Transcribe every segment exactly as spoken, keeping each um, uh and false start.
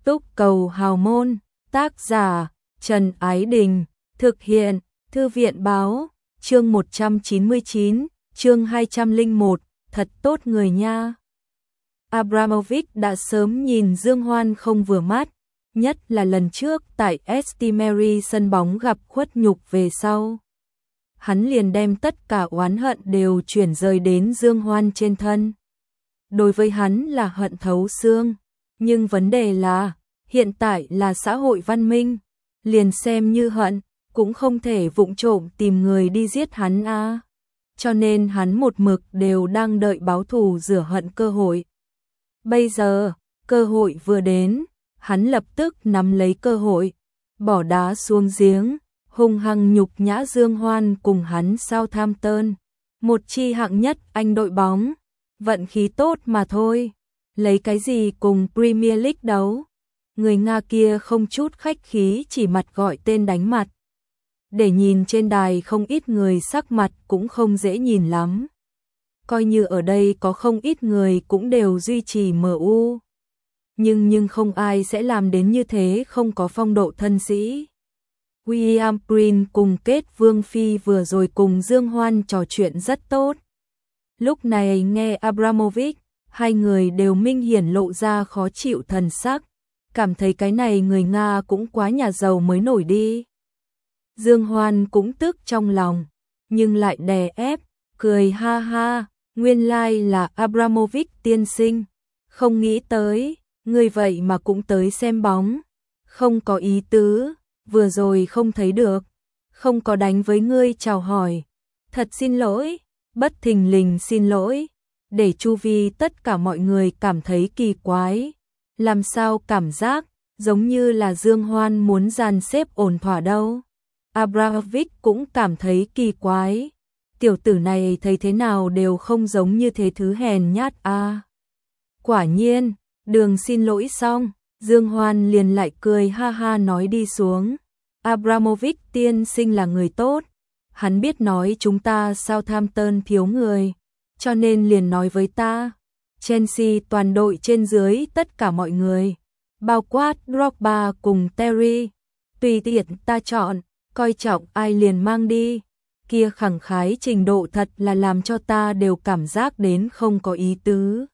Túc Cầu Hào Môn, tác giả Trần Ái Đình, thực hiện Thư viện Báo, chương một trăm chín mươi chín, chương hai trăm lẻ một, thật tốt người nha. Abramovich đã sớm nhìn Dương Hoan không vừa mắt, nhất là lần trước tại St. Mary sân bóng gặp khuất nhục về sau. Hắn liền đem tất cả oán hận đều chuyển rời đến Dương Hoan trên thân. Đối với hắn là hận thấu xương, nhưng vấn đề là, hiện tại là xã hội văn minh, liền xem như hận, cũng không thể vụng trộm tìm người đi giết hắn a. À. Cho nên hắn một mực đều đang đợi báo thù rửa hận cơ hội. Bây giờ, cơ hội vừa đến, hắn lập tức nắm lấy cơ hội, bỏ đá xuống giếng, hung hăng nhục nhã Dương Hoan cùng hắn Southampton, một chi hạng nhất Anh đội bóng, vận khí tốt mà thôi, lấy cái gì cùng Premier League đấu. Người Nga kia không chút khách khí chỉ mặt gọi tên đánh mặt. Để nhìn trên đài không ít người sắc mặt cũng không dễ nhìn lắm. Coi như ở đây có không ít người cũng đều duy trì em u. Nhưng nhưng không ai sẽ làm đến như thế, không có phong độ thân sĩ. William Prince cùng Kết Vương Phi vừa rồi cùng Dương Hoan trò chuyện rất tốt. Lúc này nghe Abramovich, hai người đều minh hiển lộ ra khó chịu thần sắc, cảm thấy cái này người Nga cũng quá nhà giàu mới nổi đi. Dương Hoan cũng tức trong lòng, nhưng lại đè ép, cười ha ha, nguyên lai là Abramovich tiên sinh, không nghĩ tới, người vậy mà cũng tới xem bóng, không có ý tứ, vừa rồi không thấy được, không có đánh với ngươi chào hỏi, thật xin lỗi, bất thình lình xin lỗi, để chu vi tất cả mọi người cảm thấy kỳ quái, làm sao cảm giác giống như là Dương Hoan muốn dàn xếp ổn thỏa đâu. Abramovich cũng cảm thấy kỳ quái, tiểu tử này thấy thế nào đều không giống như thế thứ hèn nhát a. À. Quả nhiên, đường xin lỗi xong, Dương Hoan liền lại cười ha ha nói đi xuống. Abramovich tiên sinh là người tốt, hắn biết nói chúng ta Southampton thiếu người, cho nên liền nói với ta. Chelsea toàn đội trên dưới tất cả mọi người, bao quát Drogba cùng Terry, tùy tiện ta chọn, coi trọng ai liền mang đi. Kia khẳng khái trình độ thật là làm cho ta đều cảm giác đến không có ý tứ.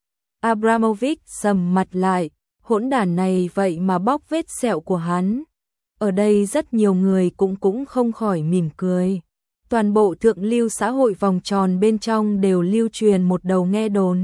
Abramovich sầm mặt lại, hỗn đản này vậy mà bóc vết sẹo của hắn. Ở đây rất nhiều người cũng cũng không khỏi mỉm cười. Toàn bộ thượng lưu xã hội vòng tròn bên trong đều lưu truyền một đầu nghe đồn.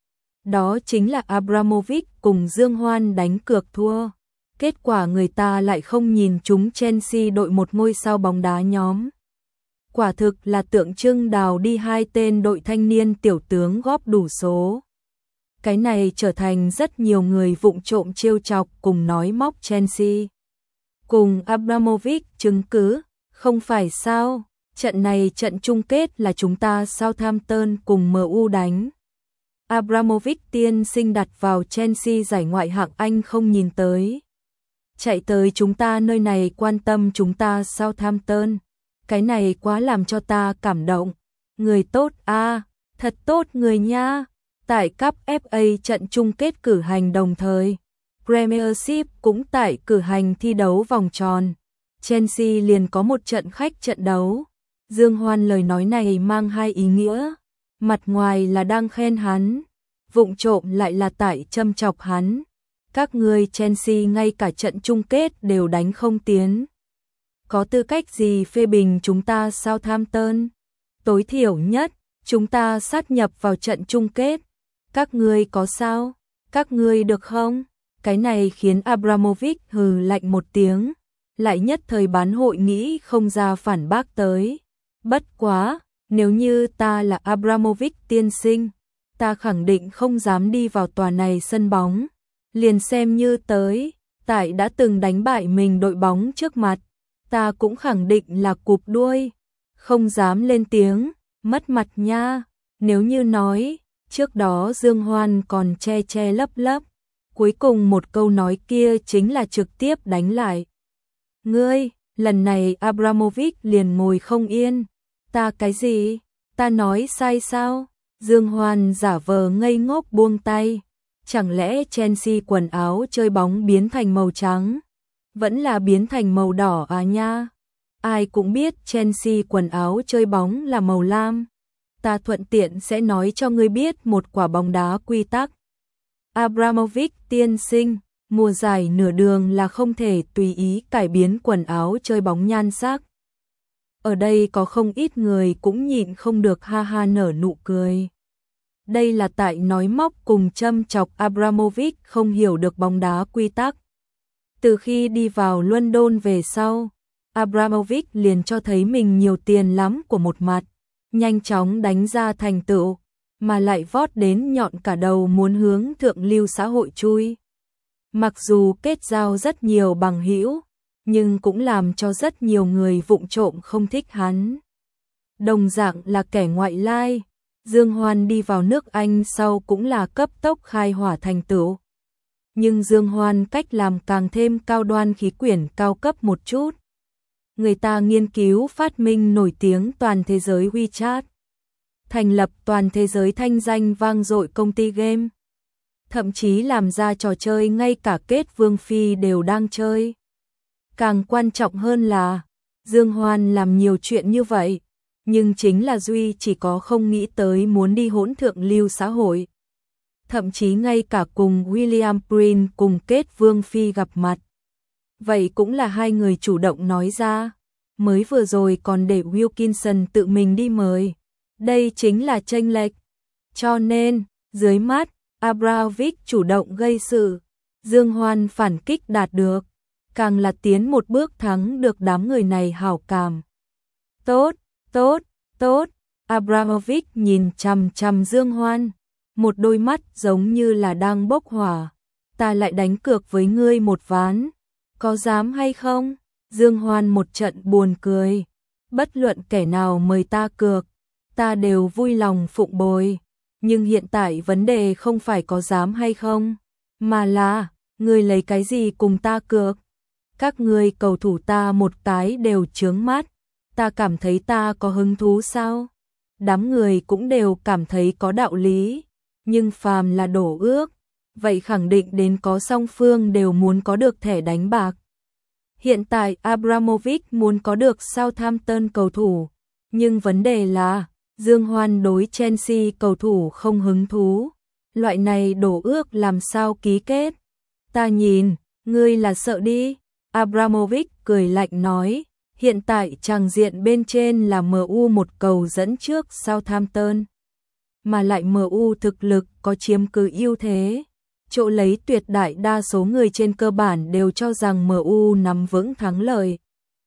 Đó chính là Abramovich cùng Dương Hoan đánh cược thua. Kết quả người ta lại không nhìn chúng Chelsea đội một ngôi sao bóng đá nhóm. Quả thực là tượng trưng đào đi hai tên đội thanh niên tiểu tướng góp đủ số. Cái này trở thành rất nhiều người vụng trộm trêu chọc cùng nói móc Chelsea. Cùng Abramovich chứng cứ, không phải sao, trận này trận chung kết là chúng ta Southampton cùng em u đánh. Abramovich tiên sinh đặt vào Chelsea giải ngoại hạng Anh không nhìn tới. Chạy tới chúng ta nơi này quan tâm chúng ta Southampton. Cái này quá làm cho ta cảm động. Người tốt a, à, thật tốt người nha. Tại Cup ép a trận chung kết cử hành đồng thời, Premiership cũng tại cử hành thi đấu vòng tròn. Chelsea liền có một trận khách trận đấu. Dương Hoan lời nói này mang hai ý nghĩa. Mặt ngoài là đang khen hắn, vụng trộm lại là tại châm chọc hắn. Các ngươi Chelsea ngay cả trận chung kết đều đánh không tiến. Có tư cách gì phê bình chúng ta Southampton? Tối thiểu nhất, chúng ta sát nhập vào trận chung kết. Các ngươi có sao? Các ngươi được không? Cái này khiến Abramovich hừ lạnh một tiếng, lại nhất thời bán hội nghĩ không ra phản bác tới. Bất quá, nếu như ta là Abramovich tiên sinh, ta khẳng định không dám đi vào tòa này sân bóng. Liền xem như tới, tại đã từng đánh bại mình đội bóng trước mặt, ta cũng khẳng định là cụp đuôi, không dám lên tiếng, mất mặt nha. Nếu như nói, trước đó Dương Hoan còn che che lấp lấp, cuối cùng một câu nói kia chính là trực tiếp đánh lại. Ngươi, lần này Abramovich liền ngồi không yên. Ta cái gì? Ta nói sai sao? Dương Hoan giả vờ ngây ngốc buông tay. Chẳng lẽ Chelsea quần áo chơi bóng biến thành màu trắng? Vẫn là biến thành màu đỏ à nha? Ai cũng biết Chelsea quần áo chơi bóng là màu lam. Ta thuận tiện sẽ nói cho ngươi biết một quả bóng đá quy tắc. Abramovich tiên sinh, mùa giải nửa đường là không thể tùy ý cải biến quần áo chơi bóng nhan sắc. Ở đây có không ít người cũng nhịn không được ha ha nở nụ cười. Đây là tại nói móc cùng châm chọc Abramovich không hiểu được bóng đá quy tắc. Từ khi đi vào London về sau, Abramovich liền cho thấy mình nhiều tiền lắm của một mặt, nhanh chóng đánh ra thành tựu, mà lại vót đến nhọn cả đầu muốn hướng thượng lưu xã hội chui. Mặc dù kết giao rất nhiều bằng hữu, nhưng cũng làm cho rất nhiều người vụng trộm không thích hắn. Đồng dạng là kẻ ngoại lai, Dương Hoan đi vào nước Anh sau cũng là cấp tốc khai hỏa thành tựu. Nhưng Dương Hoan cách làm càng thêm cao đoan khí quyển cao cấp một chút. Người ta nghiên cứu phát minh nổi tiếng toàn thế giới WeChat, thành lập toàn thế giới thanh danh vang dội công ty game, thậm chí làm ra trò chơi ngay cả kết Vương Phi đều đang chơi. Càng quan trọng hơn là, Dương Hoan làm nhiều chuyện như vậy, nhưng chính là Duy chỉ có không nghĩ tới muốn đi hỗn thượng lưu xã hội. Thậm chí ngay cả cùng William Prince cùng kết Vương Phi gặp mặt. Vậy cũng là hai người chủ động nói ra, mới vừa rồi còn để Wilkinson tự mình đi mời. Đây chính là chênh lệch. Cho nên, dưới mắt, Abramovich chủ động gây sự, Dương Hoan phản kích đạt được, càng là tiến một bước thắng được đám người này hảo cảm. Tốt, tốt, tốt, Abramovich nhìn chằm chằm Dương Hoan, một đôi mắt giống như là đang bốc hỏa. Ta lại đánh cược với ngươi một ván, có dám hay không? Dương Hoan một trận buồn cười, bất luận kẻ nào mời ta cược, ta đều vui lòng phụng bồi, nhưng hiện tại vấn đề không phải có dám hay không, mà là, ngươi lấy cái gì cùng ta cược? Các ngươi cầu thủ ta một cái đều chướng mắt, ta cảm thấy ta có hứng thú sao? Đám người cũng đều cảm thấy có đạo lý, nhưng phàm là đổ ước, vậy khẳng định đến có song phương đều muốn có được thẻ đánh bạc. Hiện tại Abramovich muốn có được Southampton cầu thủ, nhưng vấn đề là Dương Hoan đối Chelsea cầu thủ không hứng thú, loại này đổ ước làm sao ký kết? Ta nhìn, ngươi là sợ đi. Abramovich cười lạnh nói, hiện tại tràng diện bên trên là em u một cầu dẫn trước Southampton, mà lại em u thực lực có chiếm cứ ưu thế. Chỗ lấy tuyệt đại đa số người trên cơ bản đều cho rằng em u nắm vững thắng lợi.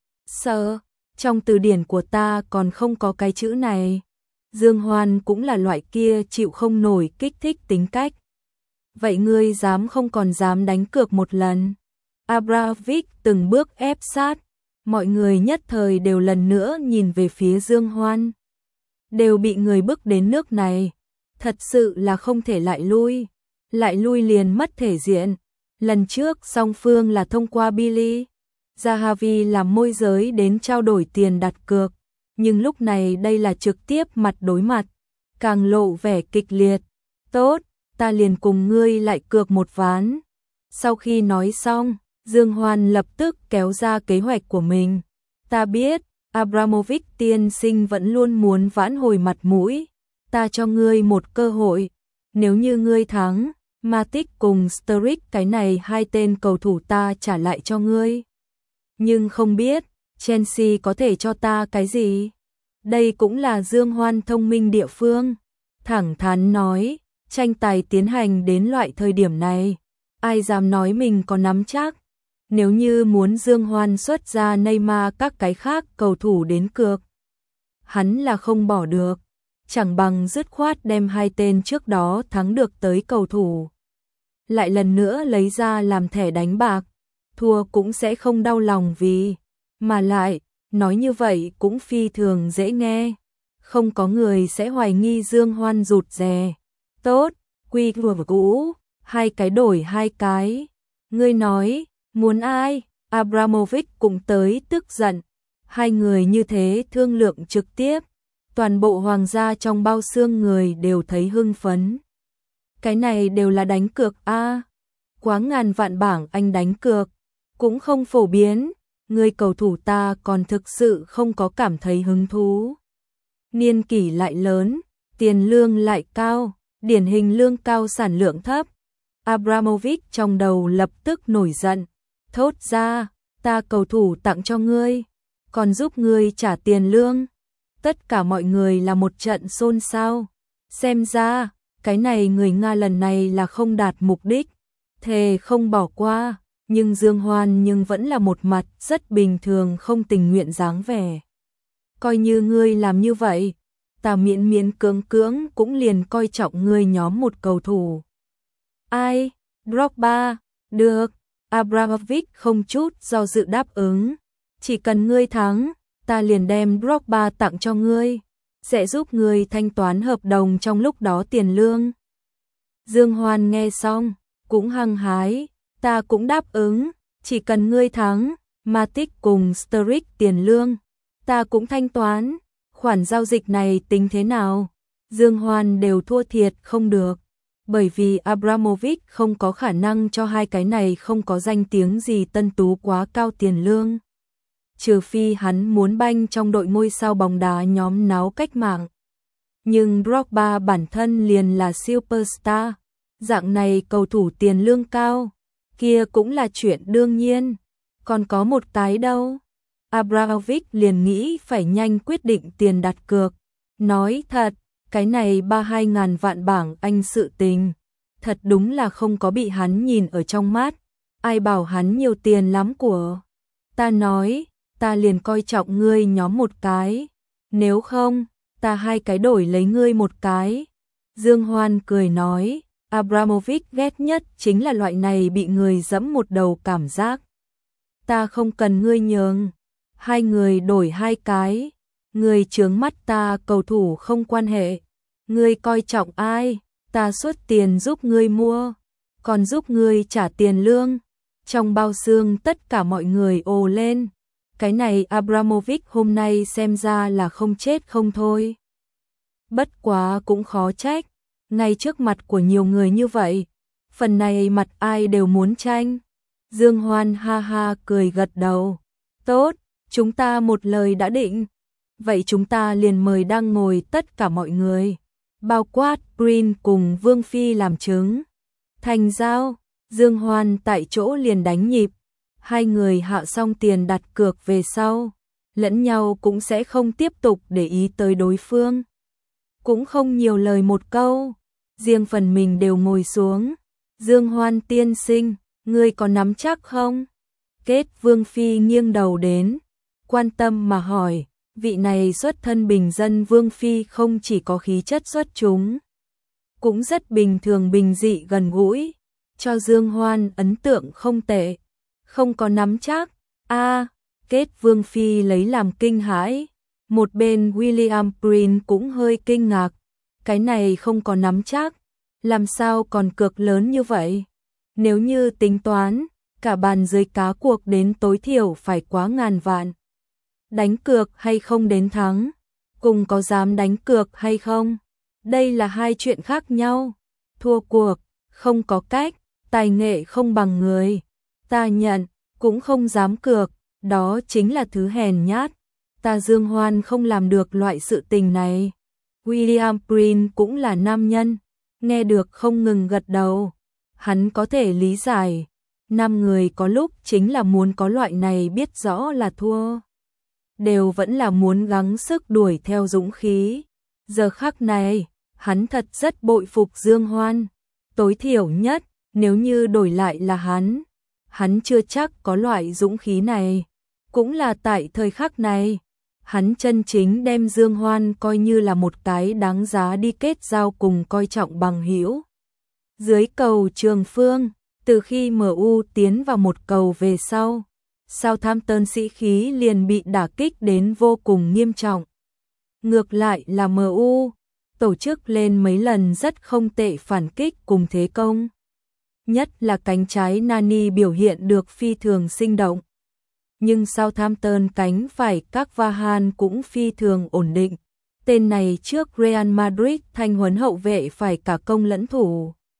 Sợ, trong từ điển của ta còn không có cái chữ này. Dương Hoan cũng là loại kia chịu không nổi kích thích tính cách. Vậy ngươi dám không còn dám đánh cược một lần? Abramovich từng bước ép sát, mọi người nhất thời đều lần nữa nhìn về phía Dương Hoan. Đều bị người bức đến nước này, thật sự là không thể lại lui. Lại lui liền mất thể diện. Lần trước song phương là thông qua Billy Zahavi làm môi giới đến trao đổi tiền đặt cược, nhưng lúc này đây là trực tiếp mặt đối mặt, càng lộ vẻ kịch liệt. Tốt, ta liền cùng ngươi lại cược một ván. Sau khi nói xong, Dương Hoan lập tức kéo ra kế hoạch của mình. Ta biết, Abramovich tiên sinh vẫn luôn muốn vãn hồi mặt mũi. Ta cho ngươi một cơ hội. Nếu như ngươi thắng, Matic cùng Sturridge cái này hai tên cầu thủ ta trả lại cho ngươi. Nhưng không biết, Chelsea có thể cho ta cái gì? Đây cũng là Dương Hoan thông minh địa phương. Thẳng thắn nói, tranh tài tiến hành đến loại thời điểm này, ai dám nói mình có nắm chắc. Nếu như muốn Dương Hoan xuất ra Neymar các cái khác cầu thủ đến cược, hắn là không bỏ được, chẳng bằng dứt khoát đem hai tên trước đó thắng được tới cầu thủ lại lần nữa lấy ra làm thẻ đánh bạc, thua cũng sẽ không đau lòng vì, mà lại, nói như vậy cũng phi thường dễ nghe, không có người sẽ hoài nghi Dương Hoan rụt rè. Tốt, quy vừa cũ, hai cái đổi hai cái. Ngươi nói, muốn ai? Abramovich cũng tới tức giận. Hai người như thế thương lượng trực tiếp, toàn bộ hoàng gia trong bao xương người đều thấy hưng phấn. Cái này đều là đánh cược a. À, quá ngàn vạn bảng Anh đánh cược, cũng không phổ biến, người cầu thủ ta còn thực sự không có cảm thấy hứng thú. Niên kỷ lại lớn, tiền lương lại cao, điển hình lương cao sản lượng thấp. Abramovich trong đầu lập tức nổi giận, thốt ra, ta cầu thủ tặng cho ngươi, còn giúp ngươi trả tiền lương. Tất cả mọi người là một trận xôn xao, xem ra, cái này người Nga lần này là không đạt mục đích, thề không bỏ qua, nhưng Dương Hoan nhưng vẫn là một mặt rất bình thường không tình nguyện dáng vẻ. Coi như ngươi làm như vậy, ta miễn miễn cưỡng cưỡng cũng liền coi trọng ngươi nhóm một cầu thủ. Ai? Drogba, được, Abramovich không chút do dự đáp ứng, chỉ cần ngươi thắng, ta liền đem Drogba tặng cho ngươi, sẽ giúp ngươi thanh toán hợp đồng trong lúc đó tiền lương. Dương Hoan nghe xong, cũng hăng hái, ta cũng đáp ứng, chỉ cần ngươi thắng, Matic cùng Sturridge tiền lương, ta cũng thanh toán, khoản giao dịch này tính thế nào? Dương Hoan đều thua thiệt không được, bởi vì Abramovich không có khả năng cho hai cái này không có danh tiếng gì tân tú quá cao tiền lương. Trừ phi hắn muốn banh trong đội ngôi sao bóng đá nhóm náo cách mạng. Nhưng Drogba bản thân liền là superstar, dạng này cầu thủ tiền lương cao, kia cũng là chuyện đương nhiên, còn có một cái đâu. Abramovich liền nghĩ phải nhanh quyết định tiền đặt cược, nói thật, cái này ba hai ngàn vạn bảng Anh sự tình, thật đúng là không có bị hắn nhìn ở trong mắt, ai bảo hắn nhiều tiền lắm của. Ta nói, ta liền coi trọng ngươi nhóm một cái, nếu không, ta hai cái đổi lấy ngươi một cái. Dương Hoan cười nói, Abramovich ghét nhất chính là loại này bị người dẫm một đầu cảm giác. Ta không cần ngươi nhường, hai người đổi hai cái, ngươi chướng mắt ta cầu thủ không quan hệ, ngươi coi trọng ai, ta xuất tiền giúp ngươi mua, còn giúp ngươi trả tiền lương. Trong bao xương tất cả mọi người ồ lên, cái này Abramovich hôm nay xem ra là không chết không thôi. Bất quá cũng khó trách, ngay trước mặt của nhiều người như vậy, phần này mặt ai đều muốn tranh. Dương Hoan ha ha cười gật đầu, tốt, chúng ta một lời đã định, vậy chúng ta liền mời đang ngồi tất cả mọi người, bao quát Green cùng Vương Phi làm chứng. Thành giao, Dương Hoan tại chỗ liền đánh nhịp, hai người hạ xong tiền đặt cược về sau, lẫn nhau cũng sẽ không tiếp tục để ý tới đối phương. Cũng không nhiều lời một câu, riêng phần mình đều ngồi xuống. Dương Hoan tiên sinh, ngươi có nắm chắc không? Kết Vương Phi nghiêng đầu đến, quan tâm mà hỏi, vị này xuất thân bình dân Vương Phi không chỉ có khí chất xuất chúng, cũng rất bình thường bình dị gần gũi, cho Dương Hoan ấn tượng không tệ. Không có nắm chắc, a à, Kết Vương Phi lấy làm kinh hãi, một bên William Green cũng hơi kinh ngạc, cái này không có nắm chắc, làm sao còn cược lớn như vậy? Nếu như tính toán, cả bàn dưới cá cuộc đến tối thiểu phải quá ngàn vạn. Đánh cược hay không đến thắng, cùng có dám đánh cược hay không? Đây là hai chuyện khác nhau. Thua cuộc, không có cách, tài nghệ không bằng người. Ta nhận, cũng không dám cược, đó chính là thứ hèn nhát. Ta Dương Hoan không làm được loại sự tình này. William Green cũng là nam nhân, nghe được không ngừng gật đầu. Hắn có thể lý giải, năm người có lúc chính là muốn có loại này biết rõ là thua, đều vẫn là muốn gắng sức đuổi theo dũng khí. Giờ khắc này, hắn thật rất bội phục Dương Hoan. Tối thiểu nhất, nếu như đổi lại là hắn, hắn chưa chắc có loại dũng khí này. Cũng là tại thời khắc này, hắn chân chính đem Dương Hoan coi như là một cái đáng giá đi kết giao cùng coi trọng bằng hữu. Dưới cầu Trường Phương, từ khi em u tiến vào một cầu về sau, Southampton sĩ khí liền bị đả kích đến vô cùng nghiêm trọng. Ngược lại là em u, tổ chức lên mấy lần rất không tệ phản kích cùng thế công. Nhất là cánh trái Nani biểu hiện được phi thường sinh động. Nhưng Southampton cánh phải Carvajal cũng phi thường ổn định. Tên này trước Real Madrid thanh huấn hậu vệ phải cả công lẫn thủ.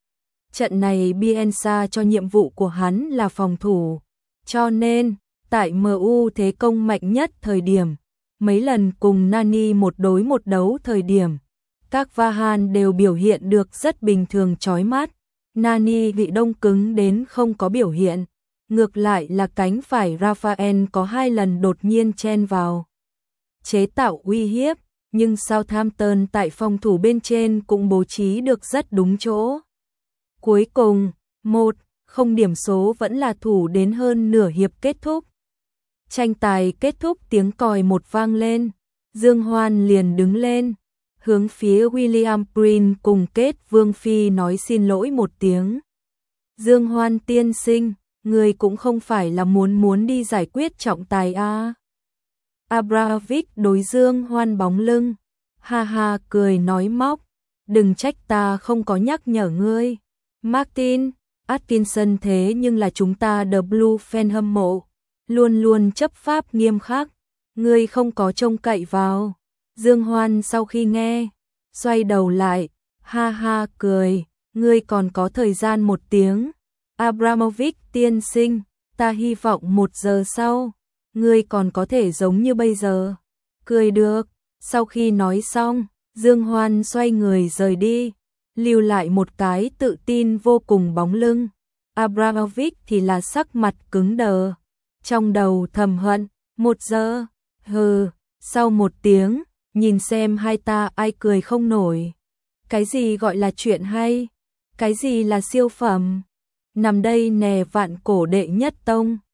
Trận này Bielsa cho nhiệm vụ của hắn là phòng thủ, cho nên tại em u thế công mạnh nhất thời điểm, mấy lần cùng Nani một đối một đấu thời điểm, các Vahan đều biểu hiện được rất bình thường chói mắt. Nani bị đông cứng đến không có biểu hiện, ngược lại là cánh phải Rafael có hai lần đột nhiên chen vào, chế tạo uy hiếp, nhưng Southampton tại phòng thủ bên trên cũng bố trí được rất đúng chỗ. Cuối cùng, một không điểm số vẫn là thủ đến hơn nửa hiệp kết thúc. Tranh tài kết thúc tiếng còi một vang lên, Dương Hoan liền đứng lên, hướng phía William Prince cùng Kết Vương Phi nói xin lỗi một tiếng. Dương Hoan tiên sinh, người cũng không phải là muốn muốn đi giải quyết trọng tài à. Abramovich đối Dương Hoan bóng lưng, ha ha cười nói móc, đừng trách ta không có nhắc nhở ngươi. Martin, Atkinson thế nhưng là chúng ta The Blue fan hâm mộ, luôn luôn chấp pháp nghiêm khắc, ngươi không có trông cậy vào. Dương Hoan sau khi nghe, xoay đầu lại, ha ha cười, ngươi còn có thời gian một tiếng. Abramovich tiên sinh, ta hy vọng một giờ sau, ngươi còn có thể giống như bây giờ. Cười được, sau khi nói xong, Dương Hoan xoay người rời đi, lưu lại một cái tự tin vô cùng bóng lưng. Abramovich thì là sắc mặt cứng đờ, trong đầu thầm hận, một giờ, hừ, sau một tiếng, nhìn xem hai ta ai cười không nổi. Cái gì gọi là chuyện hay? Cái gì là siêu phẩm? Nằm đây nè vạn cổ đệ nhất tông.